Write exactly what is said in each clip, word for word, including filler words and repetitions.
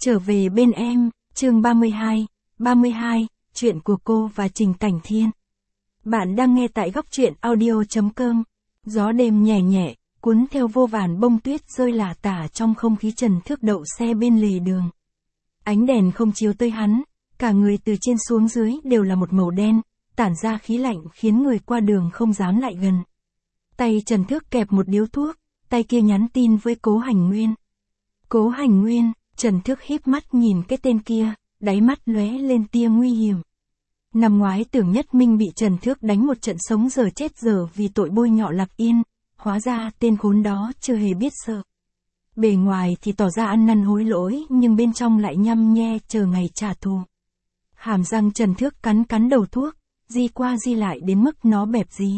Trở về bên em, chương ba mươi hai, ba mươi hai, chuyện của cô và Trình Cảnh Thiên. Bạn đang nghe tại góc truyện audio chấm com. Gió đêm nhẹ nhẹ, cuốn theo vô vàn bông tuyết rơi lả tả trong không khí. Trần Thước đậu xe bên lề đường. Ánh đèn không chiếu tới hắn, cả người từ trên xuống dưới đều là một màu đen, tản ra khí lạnh khiến người qua đường không dám lại gần. Tay Trần Thước kẹp một điếu thuốc, tay kia nhắn tin với Cố Hành Nguyên. Cố Hành Nguyên, Trần Thước híp mắt nhìn cái tên kia, đáy mắt lóe lên tia nguy hiểm. Năm ngoái Tưởng Nhất Minh bị Trần Thước đánh một trận sống giờ chết giờ vì tội bôi nhọ Lạc Yên, hóa ra tên khốn đó chưa hề biết sợ. Bề ngoài thì tỏ ra ăn năn hối lỗi nhưng bên trong lại nhăm nhe chờ ngày trả thù. Hàm răng Trần Thước cắn cắn đầu thuốc, di qua di lại đến mức nó bẹp dí.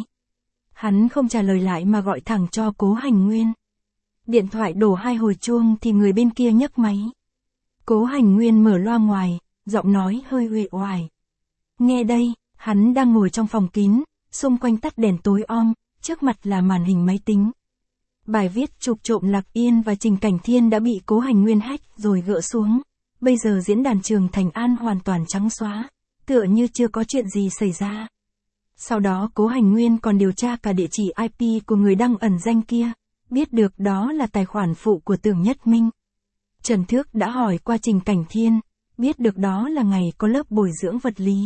Hắn không trả lời lại mà gọi thẳng cho Cố Hành Nguyên. Điện thoại đổ hai hồi chuông thì người bên kia nhấc máy. Cố Hành Nguyên mở loa ngoài, giọng nói hơi uể oải. Nghe đây, hắn đang ngồi trong phòng kín, xung quanh tắt đèn tối om, trước mặt là màn hình máy tính. Bài viết chụp trộm Lạc Yên và Trình Cảnh Thiên đã bị Cố Hành Nguyên hack rồi gỡ xuống. Bây giờ diễn đàn Trường Thành An hoàn toàn trắng xóa, tựa như chưa có chuyện gì xảy ra. Sau đó Cố Hành Nguyên còn điều tra cả địa chỉ i pê của người đăng ẩn danh kia, biết được đó là tài khoản phụ của Tưởng Nhất Minh. Trần Thước đã hỏi qua Trình Cảnh Thiên, biết được đó là ngày có lớp bồi dưỡng vật lý.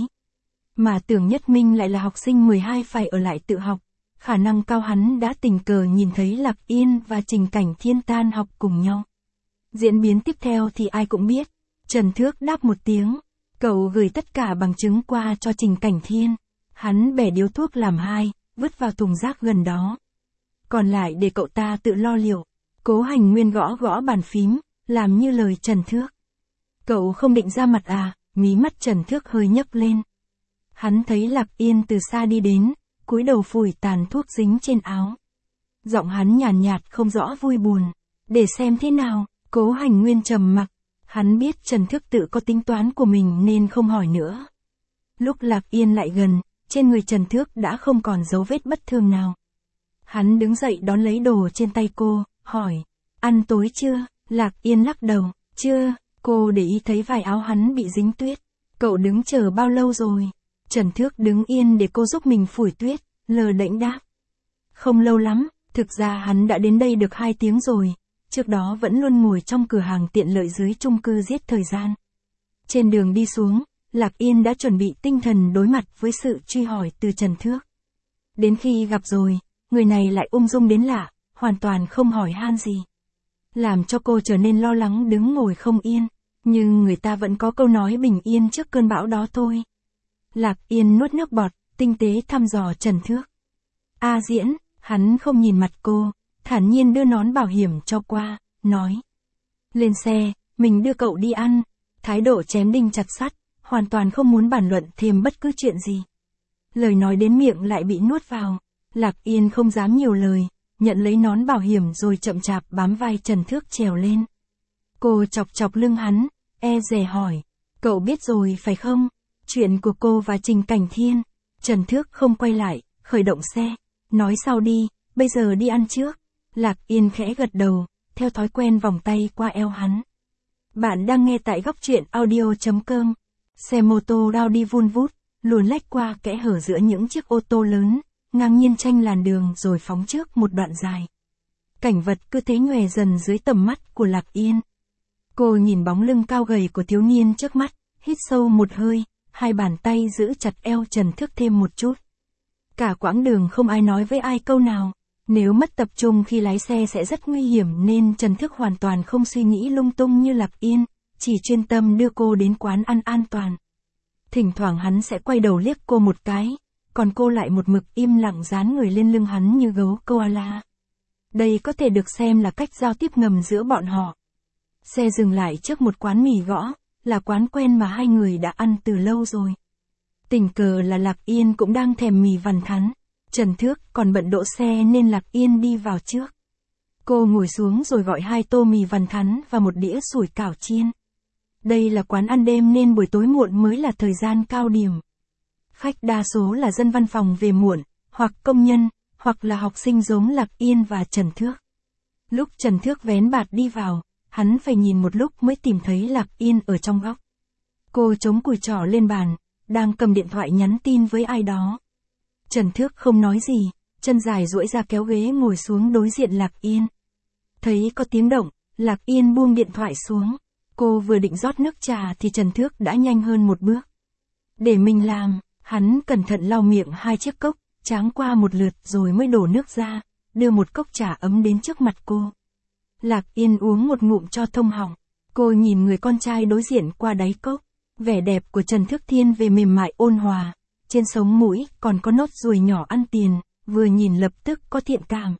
Mà Tưởng Nhất Minh lại là học sinh mười hai phải ở lại tự học, khả năng cao hắn đã tình cờ nhìn thấy Lạc Yên và Trình Cảnh Thiên tan học cùng nhau. Diễn biến tiếp theo thì ai cũng biết. Trần Thước đáp một tiếng, cậu gửi tất cả bằng chứng qua cho Trình Cảnh Thiên. Hắn bẻ điếu thuốc làm hai, vứt vào thùng rác gần đó. Còn lại để cậu ta tự lo liệu. Cố Hành Nguyên gõ gõ bàn phím, làm như lời Trần Thước. Cậu không định ra mặt à? Mí mắt Trần Thước hơi nhấc lên. Hắn thấy Lạc Yên từ xa đi đến, cúi đầu phủi tàn thuốc dính trên áo. Giọng hắn nhàn nhạt, nhạt không rõ vui buồn. Để xem thế nào. Cố Hành Nguyên trầm mặc. Hắn biết Trần Thước tự có tính toán của mình nên không hỏi nữa. Lúc Lạc Yên lại gần, trên người Trần Thước đã không còn dấu vết bất thường nào. Hắn đứng dậy đón lấy đồ trên tay cô, hỏi, ăn tối chưa? Lạc Yên lắc đầu, chưa. Cô để ý thấy vài áo hắn bị dính tuyết. Cậu đứng chờ bao lâu rồi? Trần Thước đứng yên để cô giúp mình phủi tuyết, lờ đễnh đáp. Không lâu lắm, thực ra hắn đã đến đây được hai tiếng rồi. Trước đó vẫn luôn ngồi trong cửa hàng tiện lợi dưới chung cư giết thời gian. Trên đường đi xuống, Lạc Yên đã chuẩn bị tinh thần đối mặt với sự truy hỏi từ Trần Thước. Đến khi gặp rồi, người này lại ung dung đến lạ, hoàn toàn không hỏi han gì. Làm cho cô trở nên lo lắng đứng ngồi không yên, nhưng người ta vẫn có câu nói bình yên trước cơn bão đó thôi. Lạc Yên nuốt nước bọt, tinh tế thăm dò Trần Thước. A Diễn, hắn không nhìn mặt cô, thản nhiên đưa nón bảo hiểm cho qua, nói. Lên xe, mình đưa cậu đi ăn, thái độ chém đinh chặt sắt, hoàn toàn không muốn bàn luận thêm bất cứ chuyện gì. Lời nói đến miệng lại bị nuốt vào, Lạc Yên không dám nhiều lời, nhận lấy nón bảo hiểm rồi chậm chạp bám vai Trần Thước trèo lên. Cô chọc chọc lưng hắn, e dè hỏi, cậu biết rồi phải không? Chuyện của cô và Trình Cảnh Thiên. Trần Thước không quay lại, khởi động xe, nói sau đi, bây giờ đi ăn trước. Lạc Yên khẽ gật đầu, theo thói quen vòng tay qua eo hắn. Bạn đang nghe tại góc truyện audio chấm com. Xe mô tô lao đi vun vút, luồn lách qua kẽ hở giữa những chiếc ô tô lớn, ngang nhiên tranh làn đường rồi phóng trước một đoạn dài. Cảnh vật cứ thế nhòe dần dưới tầm mắt của Lạc Yên. Cô nhìn bóng lưng cao gầy của thiếu niên trước mắt, hít sâu một hơi, hai bàn tay giữ chặt eo Trần Thước thêm một chút. Cả quãng đường không ai nói với ai câu nào. Nếu mất tập trung khi lái xe sẽ rất nguy hiểm nên Trần Thước hoàn toàn không suy nghĩ lung tung như Lạc Yên, chỉ chuyên tâm đưa cô đến quán ăn an toàn. Thỉnh thoảng hắn sẽ quay đầu liếc cô một cái, còn cô lại một mực im lặng dán người lên lưng hắn như gấu koala. Đây có thể được xem là cách giao tiếp ngầm giữa bọn họ. Xe dừng lại trước một quán mì gõ, là quán quen mà hai người đã ăn từ lâu rồi. Tình cờ là Lạc Yên cũng đang thèm mì vằn thắn. Trần Thước còn bận đỗ xe nên Lạc Yên đi vào trước. Cô ngồi xuống rồi gọi hai tô mì vằn thắn và một đĩa sủi cảo chiên. Đây là quán ăn đêm nên buổi tối muộn mới là thời gian cao điểm. Khách đa số là dân văn phòng về muộn, hoặc công nhân, hoặc là học sinh giống Lạc Yên và Trần Thước. Lúc Trần Thước vén bạt đi vào, hắn phải nhìn một lúc mới tìm thấy Lạc Yên ở trong góc. Cô chống cùi trỏ lên bàn, đang cầm điện thoại nhắn tin với ai đó. Trần Thước không nói gì, chân dài duỗi ra kéo ghế ngồi xuống đối diện Lạc Yên. Thấy có tiếng động, Lạc Yên buông điện thoại xuống. Cô vừa định rót nước trà thì Trần Thước đã nhanh hơn một bước. Để mình làm, hắn cẩn thận lau miệng hai chiếc cốc, tráng qua một lượt rồi mới đổ nước ra, đưa một cốc trà ấm đến trước mặt cô. Lạc Yên uống một ngụm cho thông họng. Cô nhìn người con trai đối diện qua đáy cốc. Vẻ đẹp của Trần Thước thiên về mềm mại ôn hòa. Trên sống mũi còn có nốt ruồi nhỏ ăn tiền, vừa nhìn lập tức có thiện cảm.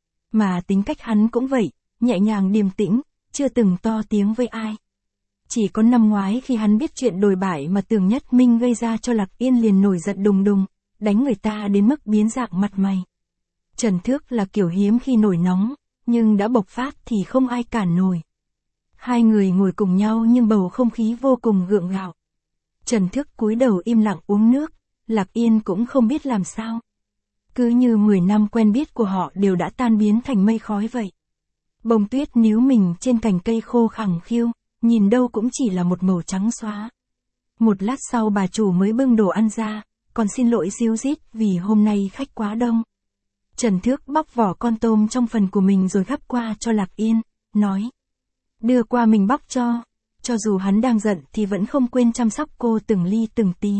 Mà tính cách hắn cũng vậy, nhẹ nhàng điềm tĩnh, chưa từng to tiếng với ai. Chỉ có năm ngoái khi hắn biết chuyện đồi bại mà Tường Nhất Minh gây ra cho Lạc Yên liền nổi giận đùng đùng, đánh người ta đến mức biến dạng mặt mày. Trần Thước là kiểu hiếm khi nổi nóng, nhưng đã bộc phát thì không ai cản nổi. Hai người ngồi cùng nhau nhưng bầu không khí vô cùng gượng gạo. Trần Thước cúi đầu im lặng uống nước, Lạc Yên cũng không biết làm sao. Cứ như mười năm quen biết của họ đều đã tan biến thành mây khói vậy. Bông tuyết níu mình trên cành cây khô khẳng khiu, nhìn đâu cũng chỉ là một màu trắng xóa. Một lát sau bà chủ mới bưng đồ ăn ra, còn xin lỗi ríu rít vì hôm nay khách quá đông. Trần Thước bóc vỏ con tôm trong phần của mình rồi gắp qua cho Lạc Yên, nói. Đưa qua mình bóc cho. Cho dù hắn đang giận thì vẫn không quên chăm sóc cô từng ly từng tí.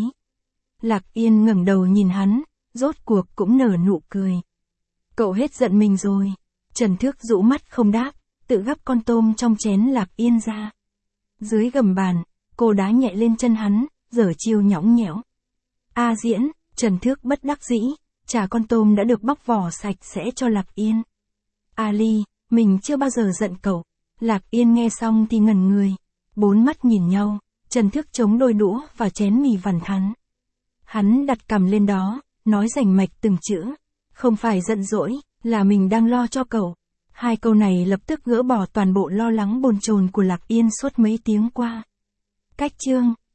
Lạc Yên ngẩng đầu nhìn hắn, rốt cuộc cũng nở nụ cười. Cậu hết giận mình rồi. Trần Thước rũ mắt không đáp, tự gắp con tôm trong chén Lạc Yên ra. Dưới gầm bàn, cô đá nhẹ lên chân hắn, giở chiêu nhõng nhẽo. A Diễn, Trần Thước bất đắc dĩ, trả con tôm đã được bóc vỏ sạch sẽ cho Lạc Yên. A Ly, mình chưa bao giờ giận cậu. Lạc Yên nghe xong thì ngẩn người. Bốn mắt nhìn nhau, Trần Thước chống đôi đũa vào chén mì vằn hắn. Hắn đặt cằm lên đó, nói rành mạch từng chữ. Không phải giận dỗi, là mình đang lo cho cậu. Hai câu này lập tức gỡ bỏ toàn bộ lo lắng bồn chồn của Lạc Yên suốt mấy tiếng qua. Cách chương